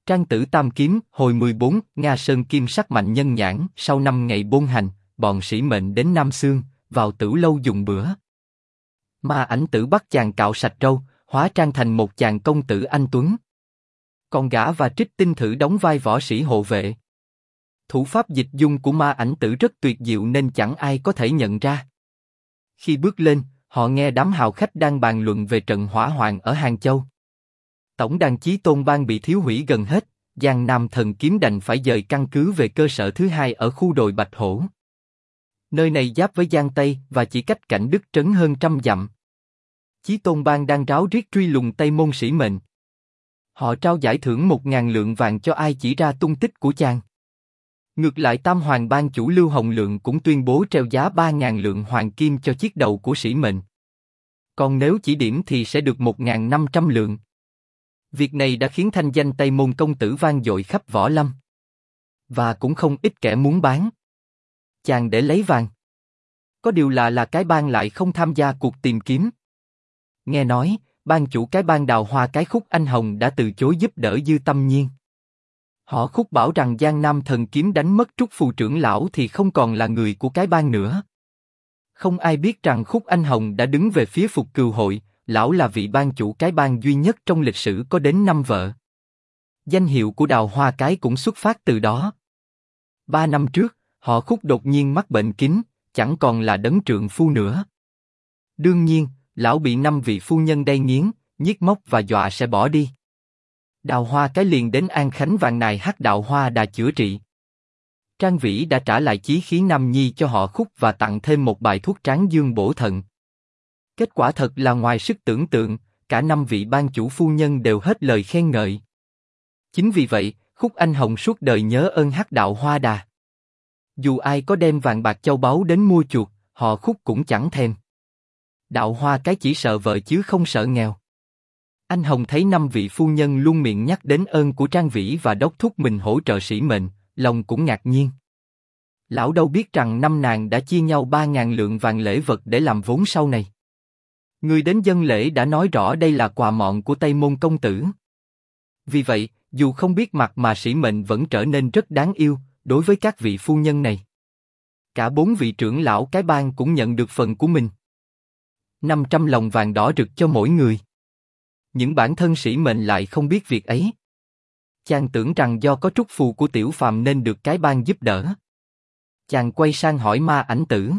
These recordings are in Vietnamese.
Trang Tử Tam Kiếm, hồi 14, Nga Sơn Kim sắc mạnh nhân nhãn. Sau 5 ngày bôn hành, bọn sĩ mệnh đến Nam Xương, vào tử lâu dùng bữa. Ma Ảnh Tử bắt chàng cạo sạch râu, hóa trang thành một chàng công tử anh tuấn. Còn gã và Trích Tinh thử đóng vai võ sĩ hộ vệ. Thủ pháp dịch dung của Ma Ảnh Tử rất tuyệt diệu nên chẳng ai có thể nhận ra. Khi bước lên, họ nghe đám hào khách đang bàn luận về trận hỏa hoạn ở Hàng Châu. Tổng đàn Chí Tôn Bang bị thiếu hủy gần hết, Giang Nam Thần Kiếm đành phải dời căn cứ về cơ sở thứ hai ở khu đồi Bạch Hổ. Nơi này giáp với Giang Tây và chỉ cách Cảnh Đức Trấn hơn 100 dặm. Chí Tôn Bang đang ráo riết truy lùng Tây Môn Sĩ Mệnh. Họ trao giải thưởng 1.000 lượng vàng cho ai chỉ ra tung tích của chàng. Ngược lại Tam Hoàng Bang chủ Lưu Hồng Lượng cũng tuyên bố treo giá 3.000 lượng hoàng kim cho chiếc đầu của Sĩ Mệnh. Còn nếu chỉ điểm thì sẽ được 1.500 lượng. Việc này đã khiến thanh danh Tây Môn công tử vang dội khắp võ lâm. Và cũng không ít kẻ muốn bán chàng để lấy vàng. Có điều là cái bang lại không tham gia cuộc tìm kiếm. Nghe nói, ban chủ cái bang Đào Hoa cái Khúc Anh Hồng đã từ chối giúp đỡ Dư Tâm Nhiên. Họ Khúc bảo rằng Giang Nam Thần Kiếm đánh mất Trúc Phù trưởng lão thì không còn là người của cái bang nữa. Không ai biết rằng Khúc Anh Hồng đã đứng về phía Phục Cừu Hội, lão là vị ban chủ cái bang duy nhất trong lịch sử có đến 5 vợ. Danh hiệu của Đào Hoa cái cũng xuất phát từ đó. 3 năm trước, họ Khúc đột nhiên mắc bệnh kính, chẳng còn là đấng trượng phu nữa. Đương nhiên, lão bị 5 vị phu nhân đay nghiến, nhiếc móc và dọa sẽ bỏ đi. Đào Hoa cái liền đến An Khánh vàng nài hắc đạo hoa đà chữa trị. Trang Vĩ đã trả lại chí khí nam nhi cho họ Khúc và tặng thêm một bài thuốc tráng dương bổ thận. Kết quả thật là ngoài sức tưởng tượng, cả 5 vị ban chủ phu nhân đều hết lời khen ngợi. Chính vì vậy, Khúc Anh Hồng suốt đời nhớ ơn hắc đạo hoa đà. Dù ai có đem vàng bạc châu báu đến mua chuộc, họ Khúc cũng chẳng thèm. Đạo Hoa cái chỉ sợ vợ chứ không sợ nghèo. Anh Hồng thấy 5 vị phu nhân luôn miệng nhắc đến ơn của Trang Vĩ và đốc thúc mình hỗ trợ Sĩ Mệnh, lòng cũng ngạc nhiên. Lão đâu biết rằng 5 nàng đã chia nhau 3.000 lượng vàng lễ vật để làm vốn sau này. Người đến dâng lễ đã nói rõ đây là quà mọn của Tây Môn công tử. Vì vậy, dù không biết mặt mà Sĩ Mệnh vẫn trở nên rất đáng yêu đối với các vị phu nhân này. Cả 4 vị trưởng lão cái bang cũng nhận được phần của mình. 500 lồng vàng đỏ rực cho mỗi người. Nhưng bản thân Sĩ Mệnh lại không biết việc ấy. Chàng tưởng rằng do có trúc phù của Tiểu Phàm nên được cái bang giúp đỡ. Chàng quay sang hỏi Ma Ảnh Tử.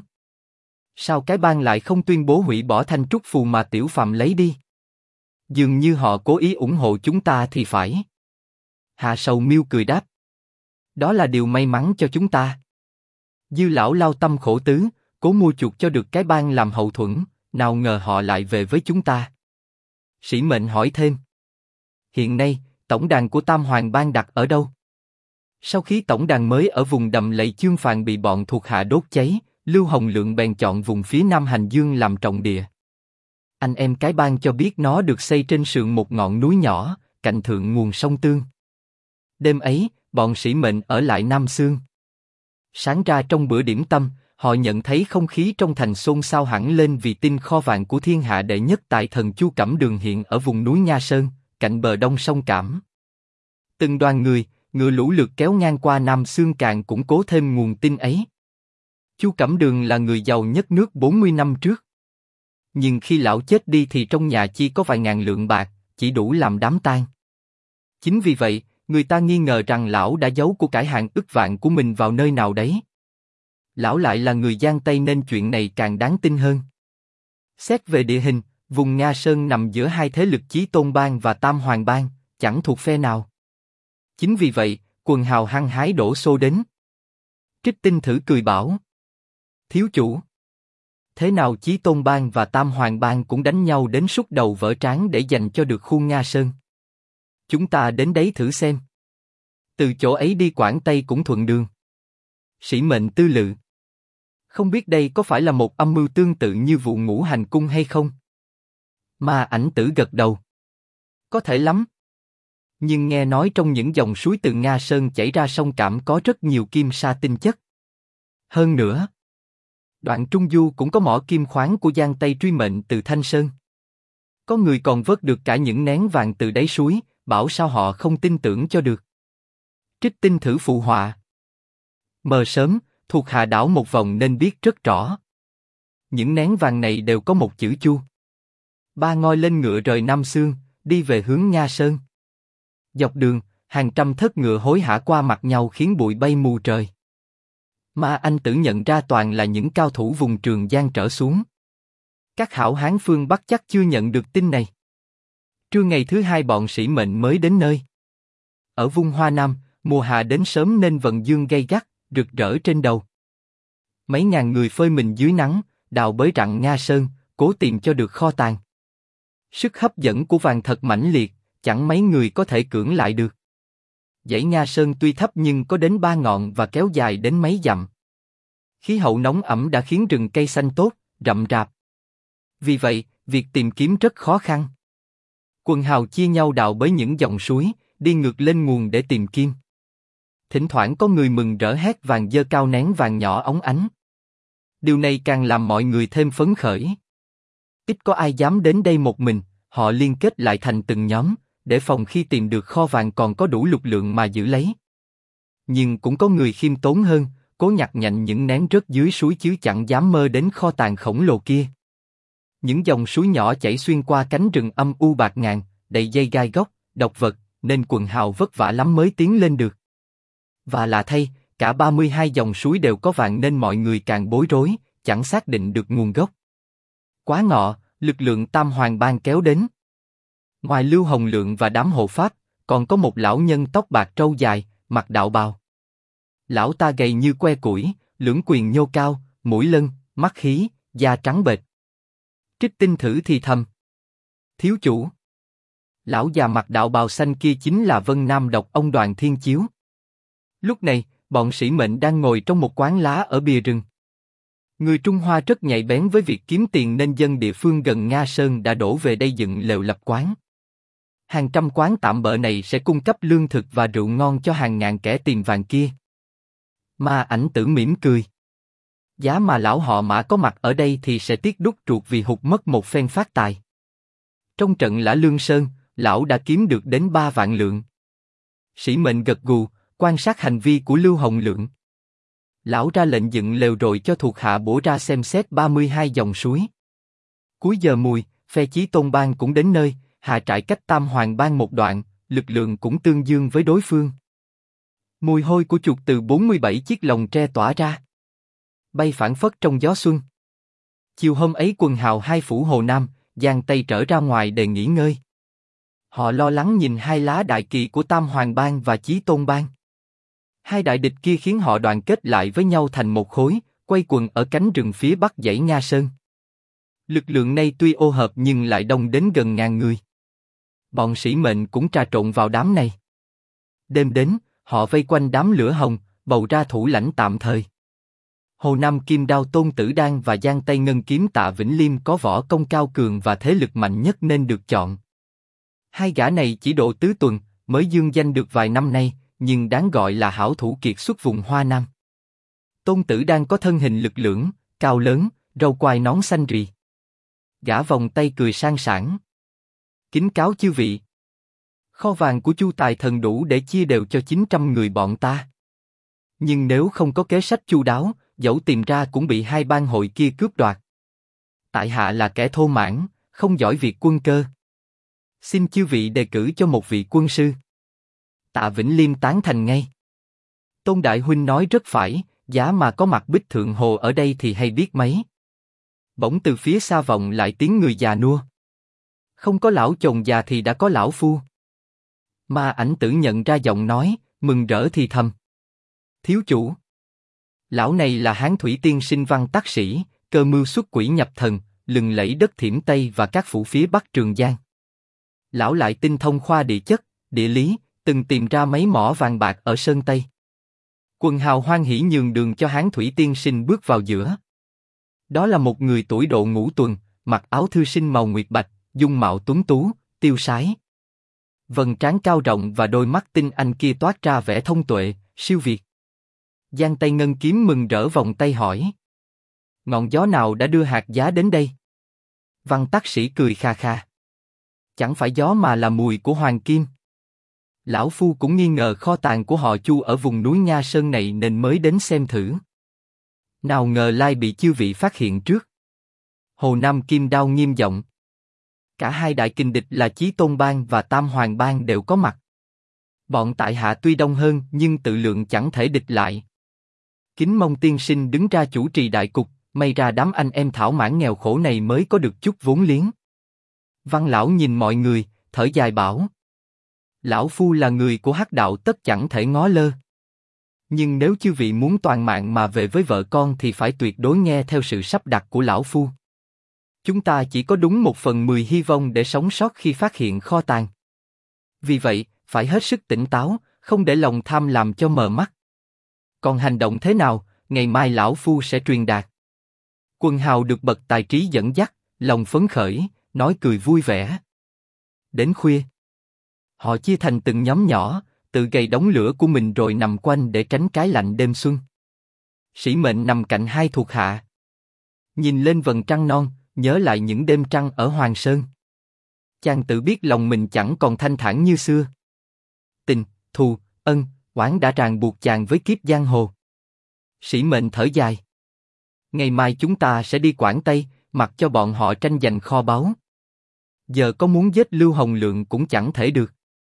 Sao cái bang lại không tuyên bố hủy bỏ thanh trúc phù mà Tiểu Phàm lấy đi? Dường như họ cố ý ủng hộ chúng ta thì phải. Hạ Sầu Miêu cười đáp. Đó là điều may mắn cho chúng ta. Dư lão lao tâm khổ tứ, cố mua chuộc cho được cái bang làm hậu thuẫn, nào ngờ họ lại về với chúng ta. Sĩ Mệnh hỏi thêm. Hiện nay, tổng đàn của Tam Hoàng Bang đặt ở đâu? Sau khi tổng đàn mới ở vùng đầm lầy Chương Phàn bị bọn thuộc hạ đốt cháy, Lưu Hồng Lượng bèn chọn vùng phía Nam Hành Dương làm trọng địa. Anh em cái bang cho biết nó được xây trên sườn một ngọn núi nhỏ, cạnh thượng nguồn sông Tương. Đêm ấy, bọn Sĩ Mệnh ở lại Nam Xương. Sáng ra trong bữa điểm tâm, họ nhận thấy không khí trong thành xôn xao hẳn lên vì tin kho vàng của thiên hạ đệ nhất tại thần Chu Cẩm Đường hiện ở vùng núi Nha Sơn, cạnh bờ đông sông Cảm. Từng đoàn người, ngựa lũ lượt kéo ngang qua Nam Xương càng củng cố thêm nguồn tin ấy. Chu Cẩm Đường là người giàu nhất nước 40 năm trước. Nhưng khi lão chết đi thì trong nhà chỉ có vài ngàn lượng bạc, chỉ đủ làm đám tang. Chính vì vậy, người ta nghi ngờ rằng lão đã giấu của cải hàng ức vạn của mình vào nơi nào đấy. Lão lại là người Giang Tây nên chuyện này càng đáng tin hơn. Xét về địa hình, vùng Nga Sơn nằm giữa hai thế lực Chí Tôn Bang và Tam Hoàng Bang, chẳng thuộc phe nào. Chính vì vậy, quần hào hăng hái đổ xô đến. Trích Tinh thử cười bảo. Thiếu chủ. Thế nào Chí Tôn Bang và Tam Hoàng Bang cũng đánh nhau đến sút đầu vỡ trán để giành cho được khu Nga Sơn. Chúng ta đến đấy thử xem. Từ chỗ ấy đi Quảng Tây cũng thuận đường. Sĩ Mệnh tư lự. Không biết đây có phải là một âm mưu tương tự như vụ Ngũ Hành Cung hay không? Ma Ảnh Tử gật đầu. Có thể lắm. Nhưng nghe nói trong những dòng suối từ Nga Sơn chảy ra sông Cảm có rất nhiều kim sa tinh chất. Hơn nữa, đoạn Trung Du cũng có mỏ kim khoáng của Giang Tây truy mệnh từ Thanh Sơn. Có người còn vớt được cả những nén vàng từ đáy suối, bảo sao họ không tin tưởng cho được. Trích Tinh Thử phụ họa. Mờ sớm, thuộc hạ đảo một vòng nên biết rất rõ. Những nén vàng này đều có một chữ Chu. Ba ngoi lên ngựa rời Nam Xương, đi về hướng Nha Sơn. Dọc đường, hàng trăm thớt ngựa hối hả qua mặt nhau khiến bụi bay mù trời. Mà anh Tử nhận ra toàn là những cao thủ vùng Trường Giang trở xuống. Các hảo hán phương Bắc chắc chưa nhận được tin này. Trưa ngày thứ hai bọn sĩ mệnh mới đến nơi. Ở vùng Hoa Nam, mùa hạ đến sớm nên vận dương gay gắt, rực rỡ trên đầu. Mấy ngàn người phơi mình dưới nắng, đào bới rặng Nga Sơn, cố tìm cho được kho tàng. Sức hấp dẫn của vàng thật mãnh liệt, chẳng mấy người có thể cưỡng lại được. Dãy Nga Sơn tuy thấp nhưng có đến 3 ngọn và kéo dài đến mấy dặm. Khí hậu nóng ẩm đã khiến rừng cây xanh tốt, rậm rạp. Vì vậy, việc tìm kiếm rất khó khăn. Quần hào chia nhau đào bới những dòng suối, đi ngược lên nguồn để tìm kim. Thỉnh thoảng có người mừng rỡ hét vàng dơ cao nén vàng nhỏ óng ánh. Điều này càng làm mọi người thêm phấn khởi. Ít có ai dám đến đây một mình, họ liên kết lại thành từng nhóm, để phòng khi tìm được kho vàng còn có đủ lực lượng mà giữ lấy. Nhưng cũng có người khiêm tốn hơn, cố nhặt nhạnh những nén rớt dưới suối chứ chẳng dám mơ đến kho tàng khổng lồ kia. Những dòng suối nhỏ chảy xuyên qua cánh rừng âm u bạt ngàn, đầy dây gai góc, độc vật, nên quần hào vất vả lắm mới tiến lên được. Và lạ thay, cả 32 dòng suối đều có vàng nên mọi người càng bối rối, chẳng xác định được nguồn gốc. Quá ngọ, lực lượng Tam Hoàng Bang kéo đến. Ngoài Lưu Hồng Lượng và đám hộ pháp, còn có một lão nhân tóc bạc râu dài, mặc đạo bào. Lão ta gầy như que củi, lưỡng quyền nhô cao, mũi lân, mắt khí, da trắng bệch. Trích Tinh Thử thì thầm: thiếu chủ. Lão già mặc đạo bào xanh kia chính là Vân Nam Độc ông Đoàn Thiên Chiếu. Lúc này, bọn sĩ mệnh đang ngồi trong một quán lá ở bìa rừng. Người Trung Hoa rất nhạy bén với việc kiếm tiền nên dân địa phương gần Nga Sơn đã đổ về đây dựng lều lập quán. Hàng trăm quán tạm bợ này sẽ cung cấp lương thực và rượu ngon cho hàng ngàn kẻ tìm vàng kia. Ma Ảnh Tử mỉm cười. Giá mà lão họ Mã có mặt ở đây thì sẽ tiếc đút ruột vì hụt mất một phen phát tài. Trong trận Lã Lương Sơn, lão đã kiếm được đến 3 vạn lượng. Sĩ mệnh gật gù, quan sát hành vi của Lưu Hồng Lượng. Lão ra lệnh dựng lều rồi cho thuộc hạ bổ ra xem xét 32 dòng suối. Cuối giờ mùi, phe Chí Tôn Bang cũng đến nơi, hạ trại cách Tam Hoàng Bang một đoạn, lực lượng cũng tương đương với đối phương. Mùi hôi của chuột từ 47 chiếc lồng tre tỏa ra, bay phảng phất trong gió xuân. Chiều hôm ấy quần hào hai phủ Hồ Nam, giang tay trở ra ngoài để nghỉ ngơi. Họ lo lắng nhìn hai lá đại kỳ của Tam Hoàng Bang và Chí Tôn Bang. Hai đại địch kia khiến họ đoàn kết lại với nhau thành một khối, quay quần ở cánh rừng phía bắc dãy Nga Sơn. Lực lượng này tuy ô hợp nhưng lại đông đến gần ngàn người. Bọn sĩ mệnh cũng trà trộn vào đám này. Đêm đến, họ vây quanh đám lửa hồng, bầu ra thủ lãnh tạm thời. Hồ Nam Kim Đao Tôn Tử Đan và Giang Tây Ngân Kiếm Tạ Vĩnh Liêm có võ công cao cường và thế lực mạnh nhất nên được chọn. Hai gã này chỉ độ tứ tuần, mới dương danh được vài năm nay, nhưng đáng gọi là hảo thủ kiệt xuất vùng Hoa Nam. Tôn Tử Đan có thân hình lực lưỡng, cao lớn, râu quai nón xanh rì. Gã vòng tay cười sang sảng. Kính cáo chư vị. Kho vàng của Chu Tài Thần đủ để chia đều cho 900 người bọn ta. Nhưng nếu không có kế sách chu đáo, dẫu tìm ra cũng bị hai bang hội kia cướp đoạt. Tại hạ là kẻ thô mãn, không giỏi việc quân cơ. Xin chư vị đề cử cho một vị quân sư. Tạ Vĩnh Liêm tán thành ngay. Tôn Đại Huynh nói rất phải, giá mà có mặt Bích Thượng Hồ ở đây thì hay biết mấy. Bỗng từ phía xa vọng lại tiếng người già nua. Không có lão chồng già thì đã có lão phu. Ma Ảnh Tử nhận ra giọng nói, mừng rỡ thì thầm. Thiếu chủ. Lão này là Hán Thủy Tiên sinh văn tác sĩ, cơ mưu xuất quỷ nhập thần, lừng lẫy đất Thiểm Tây và các phủ phía Bắc Trường Giang. Lão lại tinh thông khoa địa chất, địa lý, từng tìm ra mấy mỏ vàng bạc ở Sơn Tây. Quần hào hoan hỉ nhường đường cho Hán Thủy Tiên sinh bước vào giữa. Đó là một người tuổi độ ngũ tuần, mặc áo thư sinh màu nguyệt bạch, dung mạo tuấn tú, tiêu sái. Vầng trán cao rộng và đôi mắt tinh anh kia toát ra vẻ thông tuệ, siêu việt. Giang Tây Ngân Kiếm mừng rỡ vòng tay hỏi. Ngọn gió nào đã đưa hạt giá đến đây? Văn tác sĩ cười kha kha. Chẳng phải gió mà là mùi của hoàng kim. Lão Phu cũng nghi ngờ kho tàng của họ Chu ở vùng núi Nha Sơn này nên mới đến xem thử. Nào ngờ lai bị chư vị phát hiện trước. Hồ Nam Kim Đao nghiêm giọng. Cả hai đại kình địch là Chí Tôn Bang và Tam Hoàng Bang đều có mặt. Bọn tại hạ tuy đông hơn nhưng tự lượng chẳng thể địch lại. Kính mong tiên sinh đứng ra chủ trì đại cục, may ra đám anh em thảo mãn nghèo khổ này mới có được chút vốn liếng. Văn lão nhìn mọi người, thở dài bảo. Lão Phu là người của Hắc đạo tất chẳng thể ngó lơ. Nhưng nếu chư vị muốn toàn mạng mà về với vợ con thì phải tuyệt đối nghe theo sự sắp đặt của Lão Phu. Chúng ta chỉ có đúng 1/10 hy vọng để sống sót khi phát hiện kho tàng. Vì vậy, phải hết sức tỉnh táo, không để lòng tham làm cho mờ mắt. Còn hành động thế nào, ngày mai Lão Phu sẽ truyền đạt. Quần hào được bậc tài trí dẫn dắt, lòng phấn khởi, nói cười vui vẻ. Đến khuya, họ chia thành từng nhóm nhỏ, tự gầy đống lửa của mình rồi nằm quanh để tránh cái lạnh đêm xuân. Sĩ Mệnh nằm cạnh hai thuộc hạ, nhìn lên vầng trăng non, nhớ lại những đêm trăng ở Hoàng Sơn. Chàng tự biết lòng mình chẳng còn thanh thản như xưa. Tình, thù, ân, oán đã ràng buộc chàng với kiếp giang hồ. Sĩ Mệnh thở dài. Ngày mai chúng ta sẽ đi Quảng Tây, mặc cho bọn họ tranh giành kho báu. Giờ có muốn giết Lưu Hồng Lượng cũng chẳng thể được.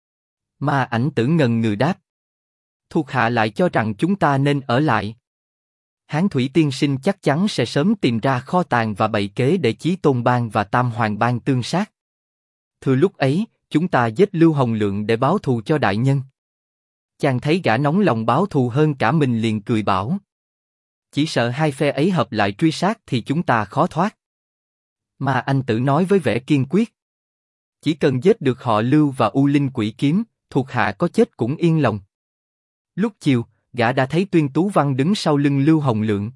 Ma Ảnh Tử ngần ngừ đáp. Thuộc hạ lại cho rằng chúng ta nên ở lại. Hán Thủy tiên sinh chắc chắn sẽ sớm tìm ra kho tàng và bày kế để Chí Tôn Bang và Tam Hoàng Bang tương sát. Thừa lúc ấy, chúng ta giết Lưu Hồng Lượng để báo thù cho đại nhân. Chàng thấy gã nóng lòng báo thù hơn cả mình liền cười bảo. Chỉ sợ hai phe ấy hợp lại truy sát thì chúng ta khó thoát. Mà anh Tử nói với vẻ kiên quyết. Chỉ cần giết được họ Lưu và U Linh Quỷ Kiếm, thuộc hạ có chết cũng yên lòng. Lúc chiều, gã đã thấy Tuyên Tú Văn đứng sau lưng Lưu Hồng Lượng.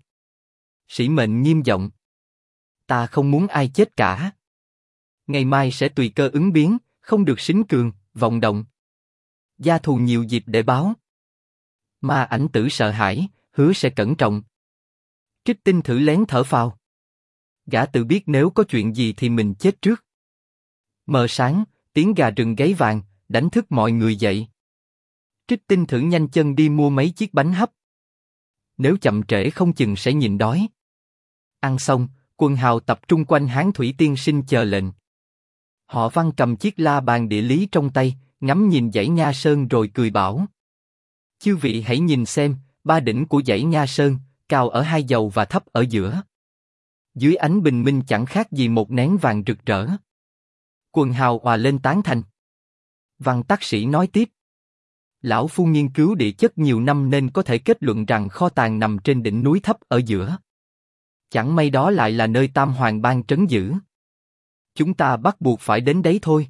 Sĩ Mệnh nghiêm giọng. Ta không muốn ai chết cả. Ngày mai sẽ tùy cơ ứng biến, không được sính cường, vọng động. Gia thù nhiều dịp để báo. Mà Ảnh Tử sợ hãi, hứa sẽ cẩn trọng. Trích Tinh thử lén thở phào. Gã tự biết nếu có chuyện gì thì mình chết trước. Mờ sáng, tiếng gà rừng gáy vàng, đánh thức mọi người dậy. Trích Tinh thử nhanh chân đi mua mấy chiếc bánh hấp. Nếu chậm trễ không chừng sẽ nhịn đói. Ăn xong, quần hào tập trung quanh Hán Thủy tiên sinh chờ lệnh. Họ Văn cầm chiếc la bàn địa lý trong tay, ngắm nhìn dãy Nha Sơn rồi cười bảo. Chư vị hãy nhìn xem, ba đỉnh của dãy Nha Sơn, cao ở hai dầu và thấp ở giữa. Dưới ánh bình minh chẳng khác gì một nén vàng rực rỡ. Quần hào òa lên tán thành. Văn Tắc Sĩ nói tiếp. Lão Phu nghiên cứu địa chất nhiều năm nên có thể kết luận rằng kho tàng nằm trên đỉnh núi thấp ở giữa. Chẳng may đó lại là nơi Tam Hoàng Bang trấn giữ. Chúng ta bắt buộc phải đến đấy thôi.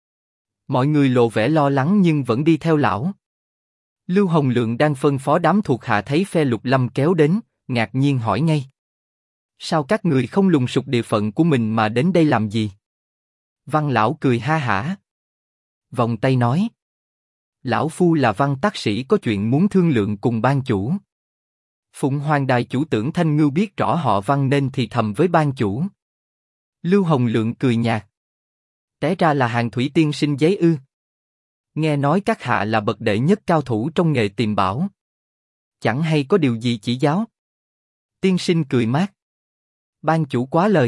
Mọi người lộ vẻ lo lắng nhưng vẫn đi theo lão. Lưu Hồng Lượng đang phân phó đám thuộc hạ thấy phe Lục Lâm kéo đến, ngạc nhiên hỏi ngay. Sao các người không lùng sục địa phận của mình mà đến đây làm gì? Văn lão cười ha hả. Vòng tay nói. Lão Phu là Văn Tắc Sĩ có chuyện muốn thương lượng cùng ban chủ. Phụng Hoàng Đài chủ tưởng Thanh Ngưu biết rõ họ Văn nên thì thầm với ban chủ. Lưu Hồng Lượng cười nhạt. Té ra là Hàn Thủy tiên sinh giấy ư? Nghe nói các hạ là bậc đệ nhất cao thủ trong nghề tìm bảo. Chẳng hay có điều gì chỉ giáo? Tiên sinh cười mát. Ban chủ quá lời.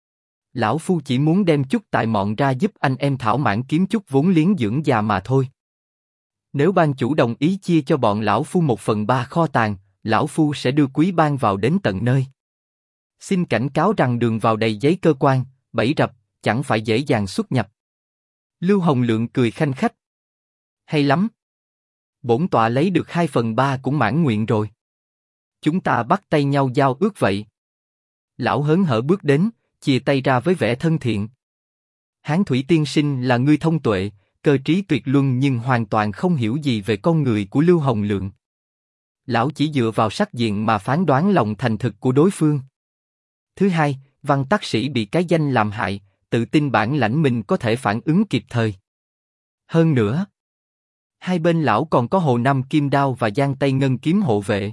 Lão Phu chỉ muốn đem chút tài mọn ra giúp anh em thảo mãn kiếm chút vốn liếng dưỡng già mà thôi. Nếu ban chủ đồng ý chia cho bọn lão Phu 1/3 kho tàng, lão Phu sẽ đưa quý ban vào đến tận nơi. Xin cảnh cáo rằng đường vào đầy giấy cơ quan, bẫy rập, chẳng phải dễ dàng xuất nhập. Lưu Hồng Lượng cười khanh khách. Hay lắm. Bổn tọa lấy được 2/3 cũng mãn nguyện rồi. Chúng ta bắt tay nhau giao ước vậy. Lão hớn hở bước đến, chìa tay ra với vẻ thân thiện. Hán Thủy tiên sinh là người thông tuệ, cơ trí tuyệt luân nhưng hoàn toàn không hiểu gì về con người của Lưu Hồng Lượng. Lão chỉ dựa vào sắc diện mà phán đoán lòng thành thực của đối phương. Thứ hai, Văn Tắc Sĩ bị cái danh làm hại, tự tin bản lãnh mình có thể phản ứng kịp thời. Hơn nữa, hai bên lão còn có Hồ Nam Kim Đao và Giang Tây Ngân Kiếm hộ vệ.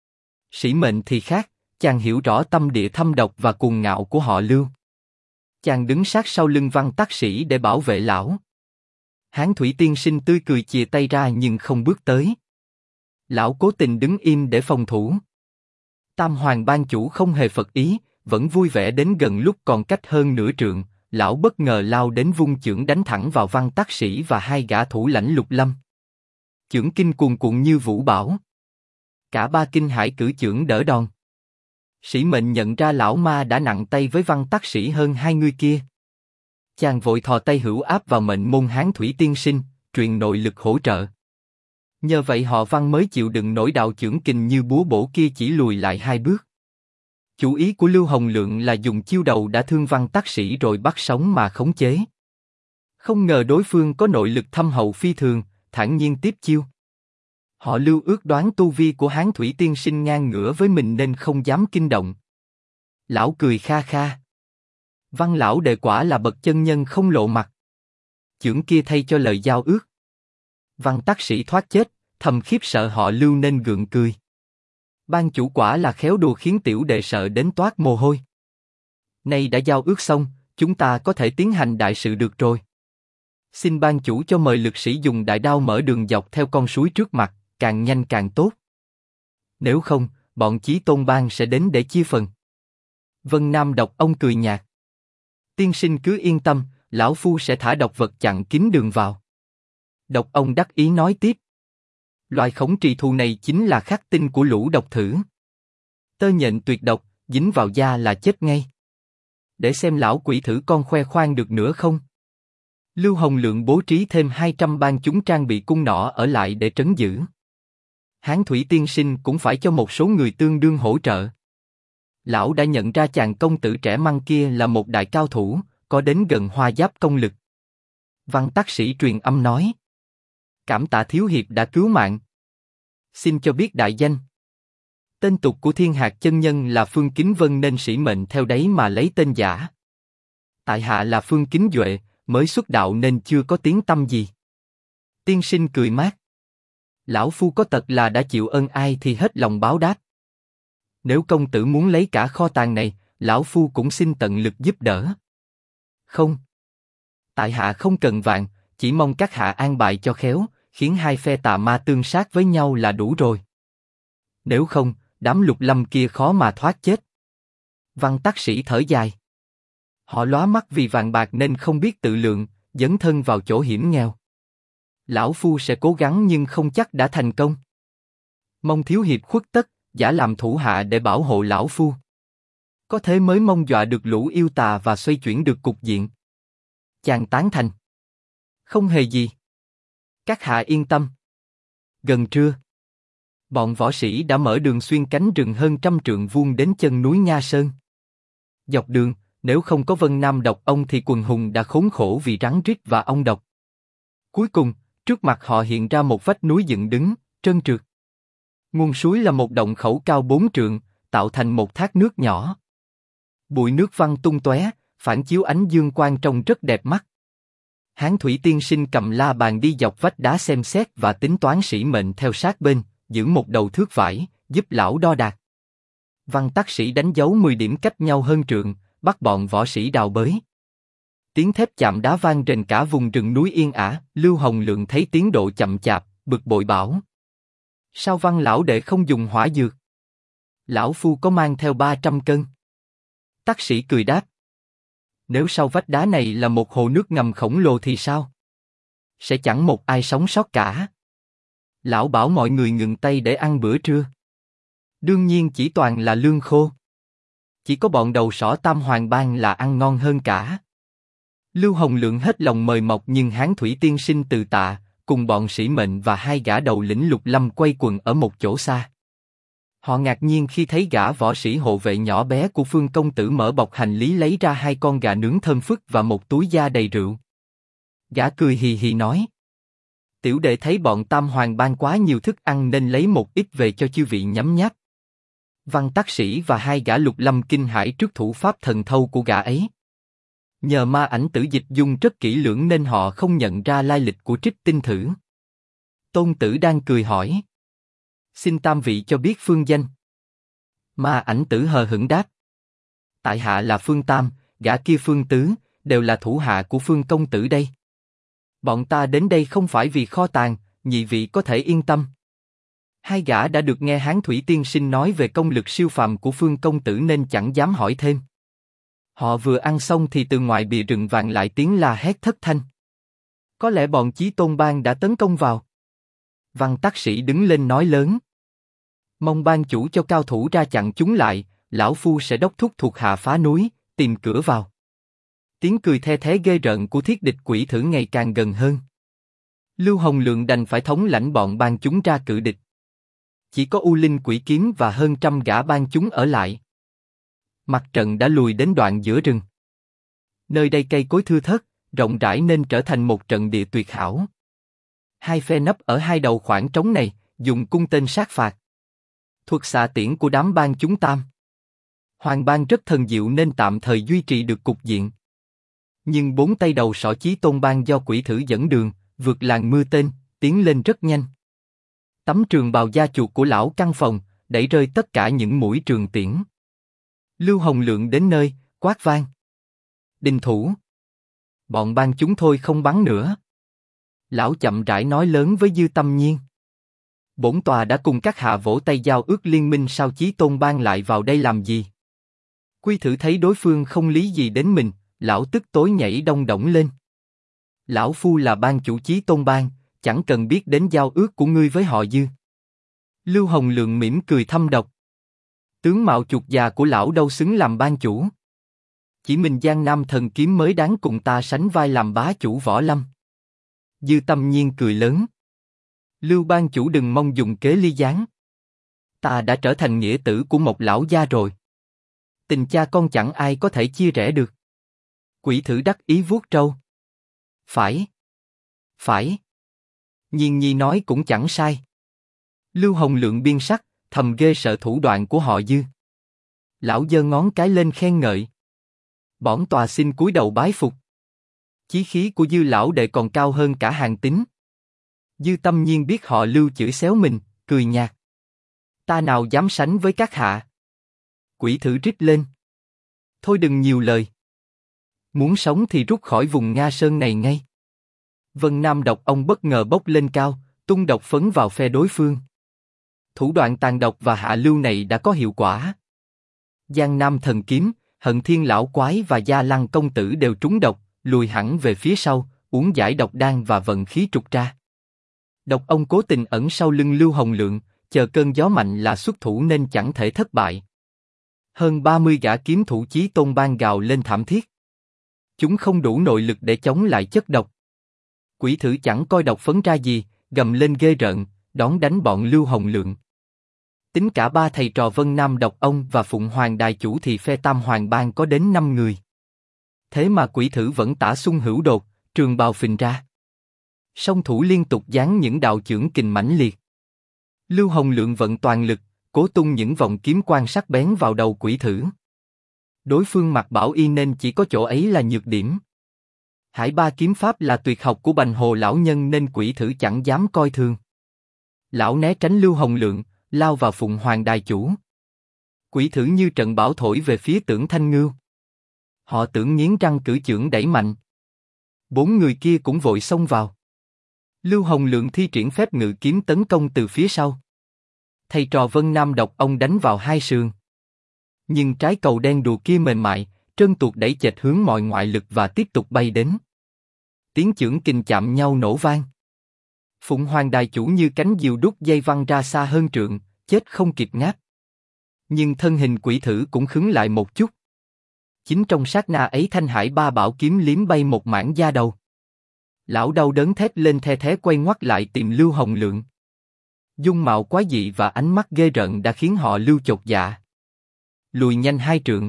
Sĩ Mệnh thì khác, chàng hiểu rõ tâm địa thâm độc và cuồng ngạo của họ Lưu. Chàng đứng sát sau lưng Văn Tắc Sĩ để bảo vệ lão. Hán thủy tiên sinh tươi cười chìa tay ra nhưng không bước tới. Lão cố tình đứng im để phòng thủ. Tam Hoàng ban chủ không hề phật ý, vẫn vui vẻ đến gần lúc còn cách hơn nửa trượng, lão bất ngờ lao đến vung chưởng đánh thẳng vào Văn Tắc Sĩ và hai gã thủ lãnh Lục Lâm. Chưởng kinh cuồn cuộn như vũ bão. Cả ba kinh hãi cử chưởng đỡ đòn. Sĩ mệnh nhận ra lão ma đã nặng tay với Văn Tắc Sĩ hơn hai người kia. Chàng vội thò tay hữu áp vào mệnh môn Hán thủy tiên sinh, truyền nội lực hỗ trợ. Nhờ vậy họ Văn mới chịu đựng nổi đạo chưởng kình như búa bổ kia chỉ lùi lại hai bước. Chủ ý của Lưu Hồng Lượng là dùng chiêu đầu đã thương Văn Tắc Sĩ rồi bắt sống mà khống chế. Không ngờ đối phương có nội lực thâm hậu phi thường, thản nhiên tiếp chiêu. Họ Lưu ước đoán tu vi của Hán thủy tiên sinh ngang ngửa với mình nên không dám kinh động. Lão cười kha kha. Văn lão đệ quả là bậc chân nhân không lộ mặt. Chưởng kia thay cho lời giao ước. Văn Tắc Sĩ thoát chết, thầm khiếp sợ họ Lưu nên gượng cười. Ban chủ quả là khéo đùa khiến tiểu đệ sợ đến toát mồ hôi. Nay đã giao ước xong, chúng ta có thể tiến hành đại sự được rồi. Xin ban chủ cho mời lực sĩ dùng đại đao mở đường dọc theo con suối trước mặt, càng nhanh càng tốt. Nếu không, bọn Chí Tôn bang sẽ đến để chia phần. Vân Nam Độc Ông cười nhạt. Tiên sinh cứ yên tâm, lão phu sẽ thả độc vật chặn kín đường vào. Độc Ông đắc ý nói tiếp. Loại khổng trì thù này chính là khắc tinh của lũ độc thử. Tơ nhện tuyệt độc, dính vào da là chết ngay. Để xem lão quỷ thử con khoe khoang được nữa không? Lưu Hồng Lượng bố trí thêm 200 ban chúng trang bị cung nỏ ở lại để trấn giữ. Hán thủy tiên sinh cũng phải cho một số người tương đương hỗ trợ. Lão đã nhận ra chàng công tử trẻ măng kia là một đại cao thủ, có đến gần hoa giáp công lực. Văn Tắc Sĩ truyền âm nói. Cảm tạ thiếu hiệp đã cứu mạng. Xin cho biết đại danh. Tên tục của Thiên Hạc chân nhân là Phương Kính Vân nên sĩ mệnh theo đấy mà lấy tên giả. Tại hạ là Phương Kính Duệ, mới xuất đạo nên chưa có tiếng tăm gì. Tiên sinh cười mát. Lão phu có tật là đã chịu ơn ai thì hết lòng báo đáp. Nếu công tử muốn lấy cả kho tàng này, lão phu cũng xin tận lực giúp đỡ. Không. Tại hạ không cần vàng, chỉ mong các hạ an bài cho khéo, khiến hai phe tà ma tương sát với nhau là đủ rồi. Nếu không, đám Lục Lâm kia khó mà thoát chết. Văn Tắc Sĩ thở dài. Họ lóa mắt vì vàng bạc nên không biết tự lượng, dấn thân vào chỗ hiểm nghèo. Lão phu sẽ cố gắng nhưng không chắc đã thành công. Mong thiếu hiệp khuất tất, giả làm thủ hạ để bảo hộ lão phu. Có thế mới mong dọa được lũ yêu tà và xoay chuyển được cục diện. Chàng tán thành. Không hề gì. Các hạ yên tâm. Gần trưa, bọn võ sĩ đã mở đường xuyên cánh rừng hơn 100 trượng vuông đến chân núi Nha Sơn. Dọc đường, nếu không có Vân Nam Độc Ông thì quần hùng đã khốn khổ vì rắn rít và ong độc. Cuối cùng, trước mặt họ hiện ra một vách núi dựng đứng, trơn trượt. Nguồn suối là một động khẩu cao 4 trượng, tạo thành một thác nước nhỏ. Bụi nước văng tung tóe, phản chiếu ánh dương quang trông rất đẹp mắt. Hán thủy tiên sinh cầm la bàn đi dọc vách đá xem xét và tính toán sĩ mệnh theo sát bên, giữ một đầu thước vải, giúp lão đo đạc. Văn Tắc Sĩ đánh dấu 10 điểm cách nhau hơn trượng, bắt bọn võ sĩ đào bới. Tiếng thép chạm đá vang rền cả vùng rừng núi yên ả. Lưu Hồng Lượng thấy tiến độ chậm chạp, bực bội bảo: sao Văn lão đệ không dùng hỏa dược? Lão phu có mang theo 300 cân. Tắc Sĩ cười đáp: nếu sau vách đá này là một hồ nước ngầm khổng lồ thì sao? Sẽ chẳng một ai sống sót cả. Lão bảo mọi người ngừng tay để ăn bữa trưa. Đương nhiên chỉ toàn là lương khô. Chỉ có bọn đầu sỏ Tam Hoàng bang là ăn ngon hơn cả. Lưu Hồng Lượng hết lòng mời mọc nhưng Hán thủy tiên sinh từ tạ, cùng bọn sĩ mệnh và hai gã đầu lĩnh Lục Lâm quay quần ở một chỗ xa. Họ ngạc nhiên khi thấy gã võ sĩ hộ vệ nhỏ bé của Phương công tử mở bọc hành lý lấy ra 2 con gà nướng thơm phức và một túi da đầy rượu. Gã cười hì hì nói: tiểu đệ thấy bọn Tam Hoàng ban quá nhiều thức ăn nên lấy một ít về cho chư vị nhấm nháp. Văn Tắc Sĩ và hai gã Lục Lâm kinh hãi trước thủ pháp thần thâu của gã ấy. Nhờ ma ảnh tử dịch dung rất kỹ lưỡng nên họ không nhận ra lai lịch của Trích Tinh Thử. Tôn Tử đang cười hỏi: xin tam vị cho biết phương danh. Ma ảnh tử hờ hững đáp: tại hạ là Phương Tam, gã kia Phương Tứ, đều là thủ hạ của Phương công tử đây. Bọn ta đến đây không phải vì kho tàng, nhị vị có thể yên tâm. Hai gã đã được nghe Hán Thủy Tiên Sinh nói về công lực siêu phàm của Phương công tử nên chẳng dám hỏi thêm. Họ vừa ăn xong thì từ ngoài bìa rừng vàng lại tiếng la hét thất thanh. Có lẽ bọn Chí Tôn Bang đã tấn công vào. Văn Tắc Sĩ đứng lên nói lớn. Mong ban chủ cho cao thủ ra chặn chúng lại, lão phu sẽ đốc thúc thuộc hạ phá núi, tìm cửa vào. Tiếng cười the thé ghê rợn của thiết địch quỷ thử ngày càng gần hơn. Lưu Hồng Lượng đành phải thống lãnh bọn ban chúng ra cự địch. Chỉ có U Linh Quỷ Kiếm và hơn trăm gã ban chúng ở lại. Mặt trận đã lùi đến đoạn giữa rừng. Nơi đây cây cối thưa thớt, rộng rãi nên trở thành một trận địa tuyệt hảo. Hai phe nấp ở hai đầu khoảng trống này, dùng cung tên sát phạt. Thuật xạ tiễn của đám ban chúng Tam Hoàng bang rất thần diệu nên tạm thời duy trì được cục diện. Nhưng bốn tay đầu sỏ Chí Tôn Bang do quỷ thử dẫn đường, vượt làn mưa tên, tiến lên rất nhanh. Tấm trường bào da chuột của lão căn phòng, đẩy rơi tất cả những mũi trường tiễn. Lưu Hồng Lượng đến nơi, quát vang. Đình thủ. Bọn ban chúng thôi không bắn nữa. Lão chậm rãi nói lớn với Dư Tâm Nhiên. Bổn tòa đã cùng các hạ vỗ tay giao ước liên minh, sao Chí Tôn Bang lại vào đây làm gì? Quy thử thấy đối phương không lý gì đến mình, lão tức tối nhảy đông động lên. Lão phu là ban chủ Chí Tôn Bang, chẳng cần biết đến giao ước của ngươi với họ Dư. Lưu Hồng Lượng mỉm cười thâm độc. Tướng mạo chuột già của lão đâu xứng làm ban chủ. Chỉ mình Giang Nam Thần Kiếm mới đáng cùng ta sánh vai làm bá chủ võ lâm. Dư Tâm Nhiên cười lớn. Lưu ban chủ đừng mong dùng kế ly gián. Ta đã trở thành nghĩa tử của một lão gia rồi. Tình cha con chẳng ai có thể chia rẽ được. Quỷ thử đắc ý vuốt trâu. Phải. Phải. Nhiên Nhi nói cũng chẳng sai. Lưu Hồng Lượng biên sắc, thầm ghê sợ thủ đoạn của họ Dư. Lão giơ ngón cái lên khen ngợi. Bổn tòa xin cúi đầu bái phục. Chí khí của Dư lão đệ còn cao hơn cả Hàn Tín. Dư Tâm Nhiên biết họ Lưu chửi xéo mình, cười nhạt. Ta nào dám sánh với các hạ. Quỷ thử rít lên. Thôi đừng nhiều lời. Muốn sống thì rút khỏi vùng Nga Sơn này ngay. Vân Nam Độc Ông bất ngờ bốc lên cao, tung độc phấn vào phe đối phương. Thủ đoạn tàn độc và hạ lưu này đã có hiệu quả. Giang Nam Thần Kiếm, Hận Thiên Lão Quái và Gia Lăng Công Tử đều trúng độc, lùi hẳn về phía sau, uống giải độc đan và vận khí trục ra. Độc Ông cố tình ẩn sau lưng Lưu Hồng Lượng, chờ cơn gió mạnh là xuất thủ nên chẳng thể thất bại. Hơn 30 gã kiếm thủ Chí Tôn Bang gào lên thảm thiết. Chúng không đủ nội lực để chống lại chất độc. Quỷ thử chẳng coi độc phấn ra gì, gầm lên ghê rợn, đón đánh bọn Lưu Hồng Lượng. Tính cả ba thầy trò Vân Nam Độc Ông và Phụng Hoàng Đài Chủ thì phe Tam Hoàng Bang có đến 5 người. Thế mà quỷ thử vẫn tả xung hữu đột, trường bào phình ra. Song thủ liên tục giáng những đạo chưởng kình mãnh liệt. Lưu Hồng Lượng vận toàn lực, cố tung những vòng kiếm quang sắc bén vào đầu quỷ thử. Đối phương mặc bảo y nên chỉ có chỗ ấy là nhược điểm. Hải Ba kiếm pháp là tuyệt học của Bành Hồ lão nhân nên quỷ thử chẳng dám coi thường. Lão né tránh Lưu Hồng Lượng, lao vào Phụng Hoàng Đài Chủ. Quỷ thử như trận bão thổi về phía Tưởng Thanh Ngưu. Họ Tưởng nghiến răng cử chưởng đẩy mạnh. 4 người kia cũng vội xông vào. Lưu Hồng Lượng thi triển phép ngự kiếm tấn công từ phía sau. Thầy trò Vân Nam Độc Ông đánh vào hai sườn. Nhưng trái cầu đen đùa kia mềm mại, trơn tuột đẩy chệch hướng mọi ngoại lực và tiếp tục bay đến. Tiếng chưởng kình chạm nhau nổ vang. Phụng Hoàng Đài Chủ như cánh diều đúc dây văng ra xa hơn trượng, chết không kịp ngáp. Nhưng thân hình quỷ thử cũng khứng lại một chút. Chính trong sát na ấy Thanh Hải Ba bảo kiếm liếm bay một mảng da đầu. Lão đau đớn thét lên the thé quay ngoắt lại tìm Lưu Hồng Lượng. Dung mạo quái dị và ánh mắt ghê rợn đã khiến họ Lưu chột dạ. Lùi nhanh 2 trượng.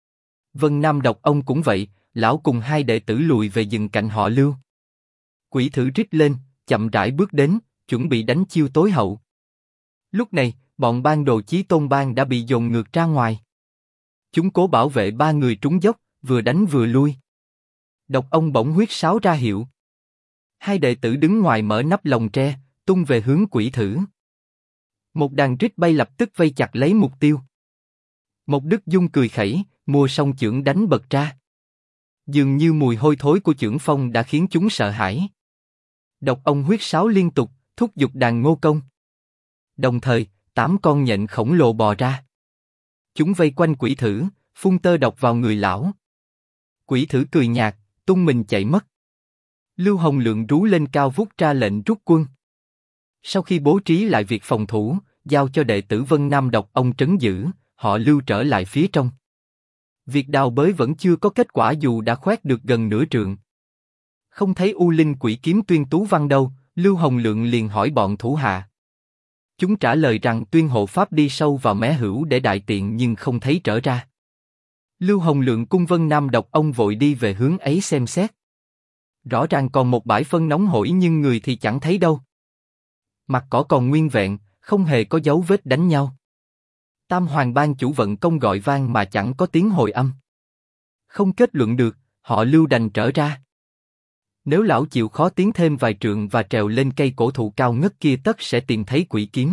Vân Nam Độc Ông cũng vậy, lão cùng 2 đệ tử lùi về dừng cạnh họ Lưu. Quỷ thử rít lên, chậm rãi bước đến, chuẩn bị đánh chiêu tối hậu. Lúc này, bọn ban đồ Chí Tôn Bang đã bị dồn ngược ra ngoài. Chúng cố bảo vệ 3 người trúng dốc, vừa đánh vừa lui. Độc Ông bỗng huyết sáo ra hiệu. 2 đệ tử đứng ngoài mở nắp lồng tre, tung về hướng quỷ thử. Một đàn rít bay lập tức vây chặt lấy mục tiêu. Một Đức Dung cười khẩy, mua song chưởng đánh bật ra. Dường như mùi hôi thối của chưởng phong đã khiến chúng sợ hãi. Độc ông huýt sáo liên tục, thúc giục đàn ngô công. Đồng thời, 8 con nhện khổng lồ bò ra. Chúng vây quanh quỷ thử, phun tơ độc vào người lão. Quỷ thử cười nhạt, tung mình chạy mất. Lưu Hồng Lượng rú lên cao vút ra lệnh rút quân. Sau khi bố trí lại việc phòng thủ, giao cho đệ tử Vân Nam Độc ông trấn giữ, họ Lưu trở lại phía trong. Việc đào bới vẫn chưa có kết quả dù đã khoét được gần nửa trượng. Không thấy U Linh Quỷ Kiếm Tuyên Tú Văn đâu, Lưu Hồng Lượng liền hỏi bọn thủ hạ. Chúng trả lời rằng Tuyên Hộ Pháp đi sâu vào mé hữu để đại tiện nhưng không thấy trở ra. Lưu Hồng Lượng cung Vân Nam Độc ông vội đi về hướng ấy xem xét. Rõ ràng còn một bãi phân nóng hổi nhưng người thì chẳng thấy đâu. Mặt cỏ còn nguyên vẹn, không hề có dấu vết đánh nhau. Tam Hoàng ban chủ vận công gọi vang mà chẳng có tiếng hồi âm. Không kết luận được, họ Lưu đành trở ra. Nếu lão chịu khó tiến thêm vài trượng và trèo lên cây cổ thụ cao ngất kia tất sẽ tìm thấy quỷ kiếm.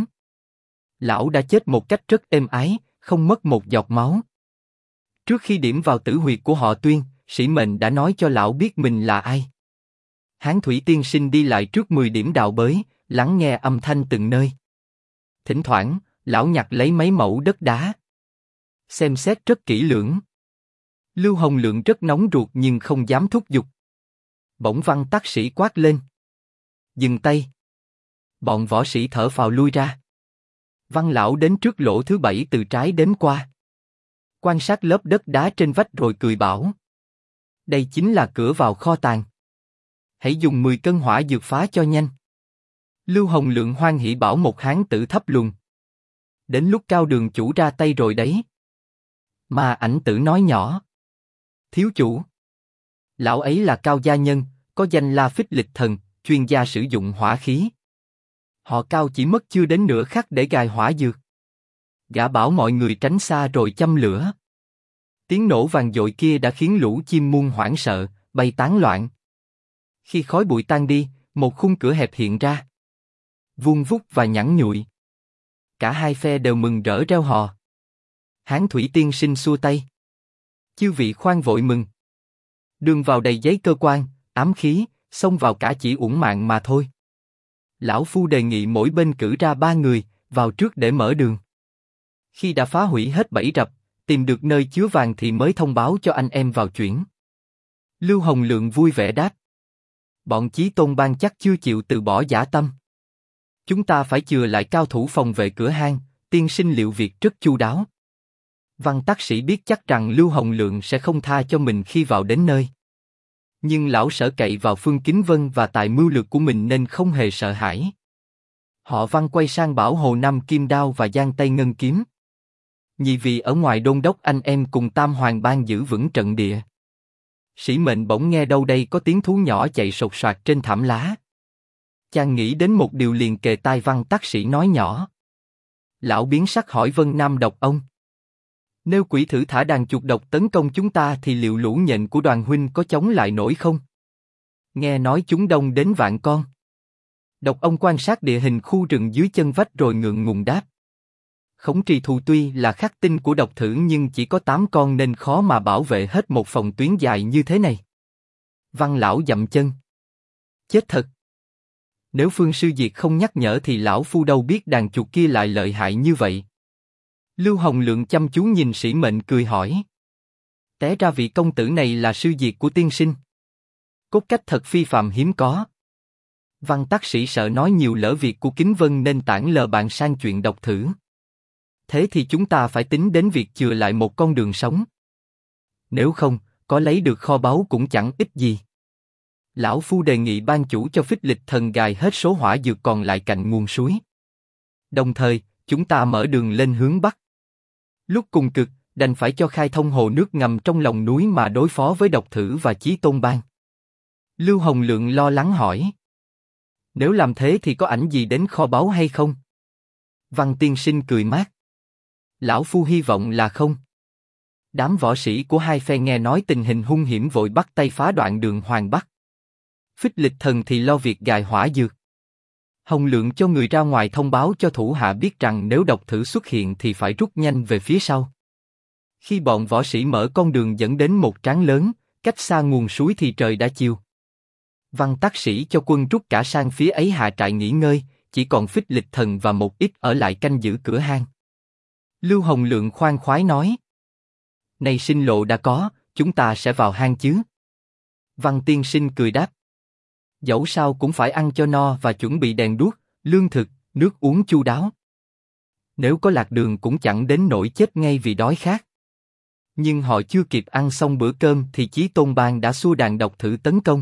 Lão đã chết một cách rất êm ái, không mất một giọt máu. Trước khi điểm vào tử huyệt của họ Tuyên, sĩ mệnh đã nói cho lão biết mình là ai. Hán Thủy tiên sinh đi lại trước 10 điểm đào bới, lắng nghe âm thanh từng nơi. Thỉnh thoảng, lão nhặt lấy mấy mẩu đất đá. Xem xét rất kỹ lưỡng. Lưu Hồng Lượng rất nóng ruột nhưng không dám thúc giục. Bỗng Văn Tắc Sĩ quát lên. Dừng tay. Bọn võ sĩ thở phào lui ra. Văn lão đến trước lỗ thứ 7 từ trái đến qua. Quan sát lớp đất đá trên vách rồi cười bảo. Đây chính là cửa vào kho tàng. Hãy dùng 10 cân hỏa dược phá cho nhanh. Lưu Hồng Lượng hoan hỉ bảo một hán tử thấp lùn. Đến lúc Cao đường chủ ra tay rồi đấy. Mà ảnh tử nói nhỏ. Thiếu chủ. Lão ấy là Cao gia nhân, có danh La Phích Lịch Thần, chuyên gia sử dụng hỏa khí. Họ Cao chỉ mất chưa đến nửa khắc để gài hỏa dược. Gã bảo mọi người tránh xa rồi châm lửa. Tiếng nổ vang dội kia đã khiến lũ chim muôn hoảng sợ, bay tán loạn. Khi khói bụi tan đi, một khung cửa hẹp hiện ra. Vuông vút và nhẵn nhụi. Cả hai phe đều mừng rỡ reo hò. Hán Thủy tiên sinh xua tay. Chư vị khoan vội mừng. Đường vào đầy giấy cơ quan, ám khí, xông vào cả chỉ uổng mạng mà thôi. Lão phu đề nghị mỗi bên cử ra 3 người, vào trước để mở đường. Khi đã phá hủy hết bẫy rập, tìm được nơi chứa vàng thì mới thông báo cho anh em vào chuyển. Lưu Hồng Lượng vui vẻ đáp. Bọn Chí Tôn Bang chắc chưa chịu từ bỏ dã tâm. Chúng ta phải chừa lại cao thủ phòng vệ cửa hang, tiên sinh liệu việc rất chu đáo. Văn Tắc Sĩ biết chắc rằng Lưu Hồng Lượng sẽ không tha cho mình khi vào đến nơi. Nhưng lão sở cậy vào Phương Kính Vân và tài mưu lược của mình nên không hề sợ hãi. Họ Văn quay sang bảo Hồ Nam Kim Đao và Giang Tây Ngân Kiếm. Nhị vị ở ngoài đôn đốc anh em cùng Tam Hoàng Bang giữ vững trận địa. Sĩ mệnh bỗng nghe đâu đây có tiếng thú nhỏ chạy sột soạt trên thảm lá. Chàng nghĩ đến một điều liền kề tai Văn Tắc Sĩ nói nhỏ. Lão biến sắc hỏi Vân Nam Độc ông. Nếu quỷ thử thả đàn chuột độc tấn công chúng ta thì liệu lũ nhện của đoàn huynh có chống lại nổi không? Nghe nói chúng đông đến vạn con. Độc ông quan sát địa hình khu rừng dưới chân vách rồi ngượng ngùng đáp. Khổng Trì Thù tuy là khắc tinh của độc thử nhưng chỉ có 8 con nên khó mà bảo vệ hết một phòng tuyến dài như thế này. Văn lão dậm chân. Chết thật. Nếu Phương sư diệt không nhắc nhở thì lão phu đâu biết đàn chuột kia lại lợi hại như vậy. Lưu Hồng Lượng chăm chú nhìn sĩ mệnh cười hỏi. Té ra vị công tử này là sư diệt của tiên sinh. Cốt cách thật phi phàm hiếm có. Văn Tắc Sĩ sợ nói nhiều lỡ việc của Kính Vân nên tản lờ bạn sang chuyện độc thử. Thế thì chúng ta phải tính đến việc chừa lại một con đường sống. Nếu không, có lấy được kho báu cũng chẳng ích gì. Lão phu đề nghị ban chủ cho Phích Lịch Thần gài hết số hỏa dược còn lại cạnh nguồn suối. Đồng thời, chúng ta mở đường lên hướng bắc. Lúc cùng cực, đành phải cho khai thông hồ nước ngầm trong lòng núi mà đối phó với độc thử và Chí Tôn Bang. Lưu Hồng Lượng lo lắng hỏi. Nếu làm thế thì có ảnh gì đến kho báu hay không? Văn tiên sinh cười mát. Lão phu hy vọng là không. Đám võ sĩ của hai phe nghe nói tình hình hung hiểm vội bắt tay phá đoạn đường Hoàng Bắc. Phích Lịch Thần thì lo việc gài hỏa dược. Hồng Lượng cho người ra ngoài thông báo cho thủ hạ biết rằng nếu độc thử xuất hiện thì phải rút nhanh về phía sau. Khi bọn võ sĩ mở con đường dẫn đến một tráng lớn, cách xa nguồn suối thì trời đã chiều. Văn Tắc Sĩ cho quân rút cả sang phía ấy hạ trại nghỉ ngơi, chỉ còn Phích Lịch Thần và một ít ở lại canh giữ cửa hang. Lưu Hồng Lượng khoan khoái nói: "Nay sinh lộ đã có, chúng ta sẽ vào hang chứ?" Văn Tiên Sinh cười đáp: "Dẫu sao cũng phải ăn cho no và chuẩn bị đèn đuốc, lương thực, nước uống chu đáo. Nếu có lạc đường cũng chẳng đến nỗi chết ngay vì đói khát." Nhưng họ chưa kịp ăn xong bữa cơm thì Chí Tôn Bang đã xua đàn độc thử tấn công.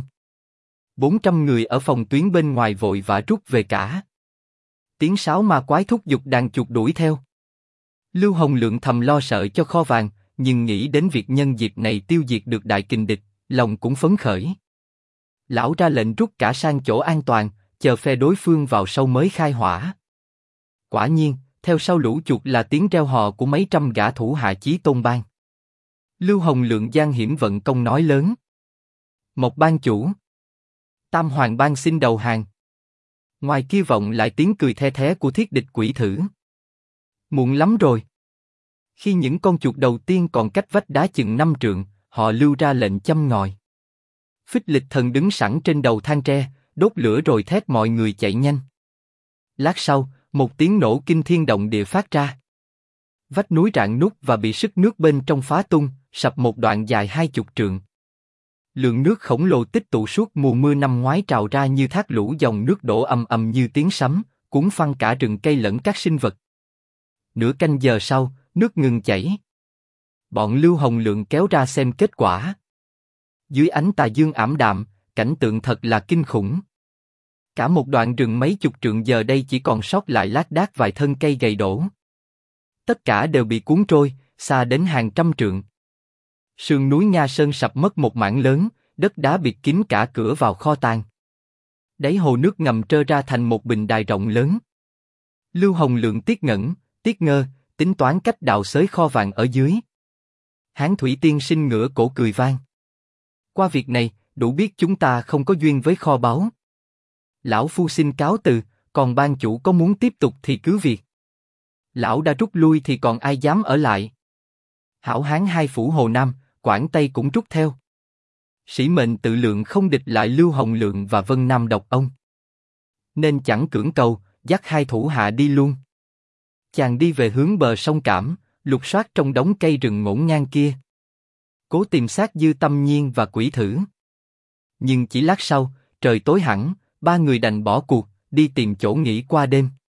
400 người ở phòng tuyến bên ngoài vội vã rút về cả. Tiếng sáo ma quái thúc giục đàn chuột đuổi theo. Lưu Hồng Lượng thầm lo sợ cho kho vàng, nhưng nghĩ đến việc nhân dịp này tiêu diệt được đại kình địch, lòng cũng phấn khởi. Lão ra lệnh rút cả sang chỗ an toàn, chờ phe đối phương vào sâu mới khai hỏa. Quả nhiên, theo sau lũ chuột là tiếng reo hò của mấy trăm gã thủ hạ Chí Tôn Bang. Lưu Hồng Lượng gian hiểm vận công nói lớn: "Một ban chủ, Tam Hoàng Bang xin đầu hàng." Ngoài kia vọng lại tiếng cười the thé của thiết địch quỷ thử. Muộn lắm rồi. Khi những con chuột đầu tiên còn cách vách đá chừng 5 trượng, họ lưu ra lệnh châm ngòi. Phích Lịch Thần đứng sẵn trên đầu thang tre, đốt lửa rồi thét mọi người chạy nhanh. Lát sau, một tiếng nổ kinh thiên động địa phát ra. Vách núi rạn nút và bị sức nước bên trong phá tung, sập một đoạn dài 20 trượng. Lượng nước khổng lồ tích tụ suốt mùa mưa năm ngoái trào ra như thác lũ, dòng nước đổ ầm ầm như tiếng sấm, cuốn phăng cả rừng cây lẫn các sinh vật. Nửa canh giờ sau, nước ngừng chảy. Bọn Lưu Hồng Lượng kéo ra xem kết quả. Dưới ánh tà dương ảm đạm, cảnh tượng thật là kinh khủng. Cả một đoạn rừng mấy chục trượng giờ đây chỉ còn sót lại lác đác vài thân cây gầy đổ. Tất cả đều bị cuốn trôi, xa đến hàng trăm trượng. Sườn núi Nga Sơn sập mất một mảng lớn, đất đá bịt kín cả cửa vào kho tàng. Đáy hồ nước ngầm trơ ra thành một bình đài rộng lớn. Lưu Hồng Lượng tiếc ngẩn, tiếc ngơ, tính toán cách đào xới kho vàng ở dưới. Hán Thủy Tiên Sinh ngửa cổ cười vang: "Qua việc này, đủ biết chúng ta không có duyên với kho báu. Lão phu xin cáo từ, còn ban chủ có muốn tiếp tục thì cứ việc. Lão đã rút lui thì còn ai dám ở lại." Hảo hán hai phủ Hồ Nam, Quảng Tây cũng rút theo. Sĩ mệnh tự lượng không địch lại Lưu Hồng Lượng và Vân Nam Độc Ông, nên chẳng cưỡng cầu, dắt hai thủ hạ đi luôn. Chàng đi về hướng bờ sông Cảm, lục soát trong đống cây rừng ngổn ngang kia, cố tìm xác Dư Tâm Nhiên và Quỷ Thử. Nhưng chỉ lát sau, trời tối hẳn, ba người đành bỏ cuộc, đi tìm chỗ nghỉ qua đêm.